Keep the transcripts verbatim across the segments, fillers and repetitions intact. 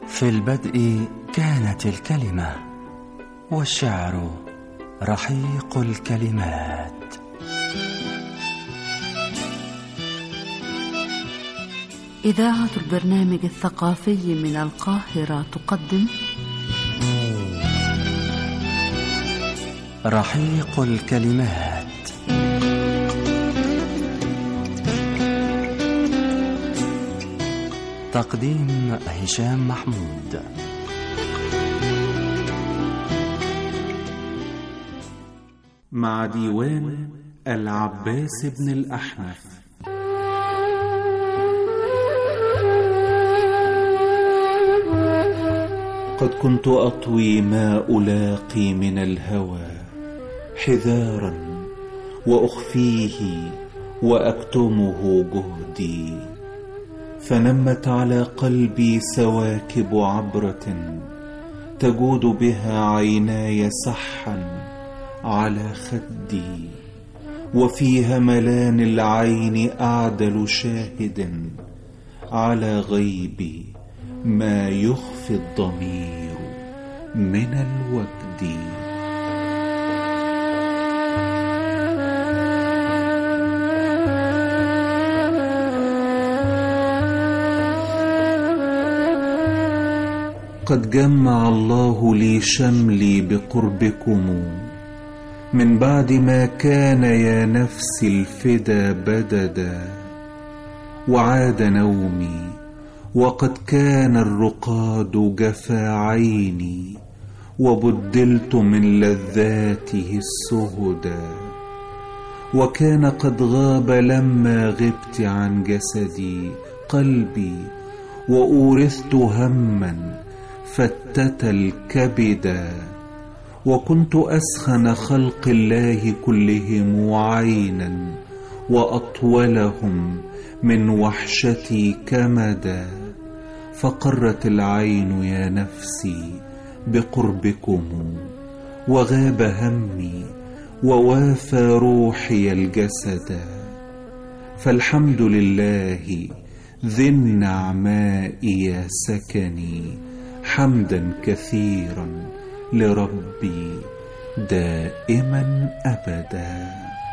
في البدء كانت الكلمة، والشعر رحيق الكلمات. إذاعة البرنامج الثقافي من القاهرة تقدم رحيق الكلمات. تقديم هشام محمود. مع ديوان العباس بن الأحنف. قد كنت أطوي ما ألاقي من الهوى حذارا، وأخفيه وأكتمه جهدي، فنمت على قلبي سواكب عبرة تجود بها عيناي سحا على خدي، وفي هملان العين أعدل شاهد على غيبي ما يخفي الضمير من الوجد. قد جمع الله لي شملي بقربكم من بعد ما كان يا نفسي الفدا بددا، وعاد نومي وقد كان الرقاد جفا عيني، وبدلت من لذاته السهدا، وكان قد غاب لما غبت عن جسدي قلبي، وأورثت هما فتت الكبدا، وكنت أسخن خلق الله كلهم عينا، وأطولهم من وحشتي كمدا، فقرت العين يا نفسي بقربكم، وغاب همي ووافى روحي الجسدا، فالحمد لله ذي النعماء يا سكني، حمدا كثيرا لربي دائما أبدا.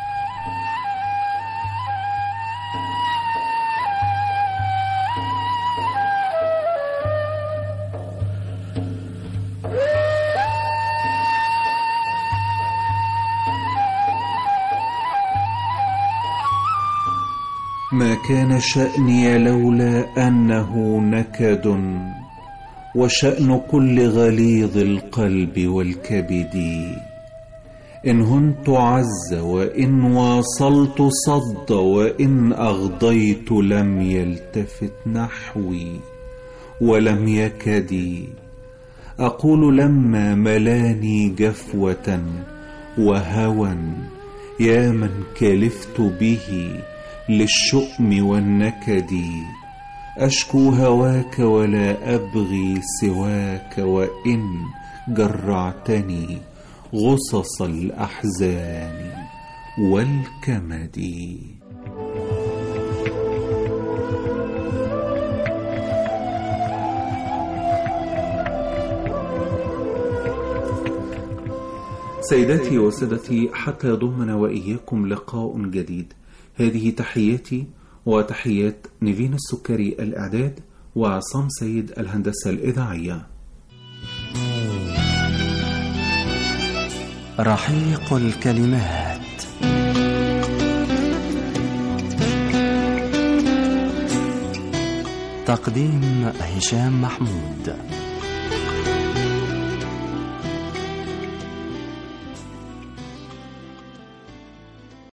ما كان شأني لولا أنه نكد، وشأن كل غليظ القلب والكبد، إن هنت عز وإن واصلت صد، وإن أغضيت لم يلتفت نحوي ولم يكد، أقول لما ملاني جفوة وهوى يا من كلفت به للشؤم والنكد، أشكو هواك ولا أبغي سواك، وإن جرعتني غصص الأحزان والكمد. سيداتي وسادتي، حتى يضمنا وإياكم لقاء جديد، هذه تحياتي وتحيات نيفين السكري الإعداد، وعصام سيد الهندسة الإذاعية. رحيق الكلمات. تقديم هشام محمود.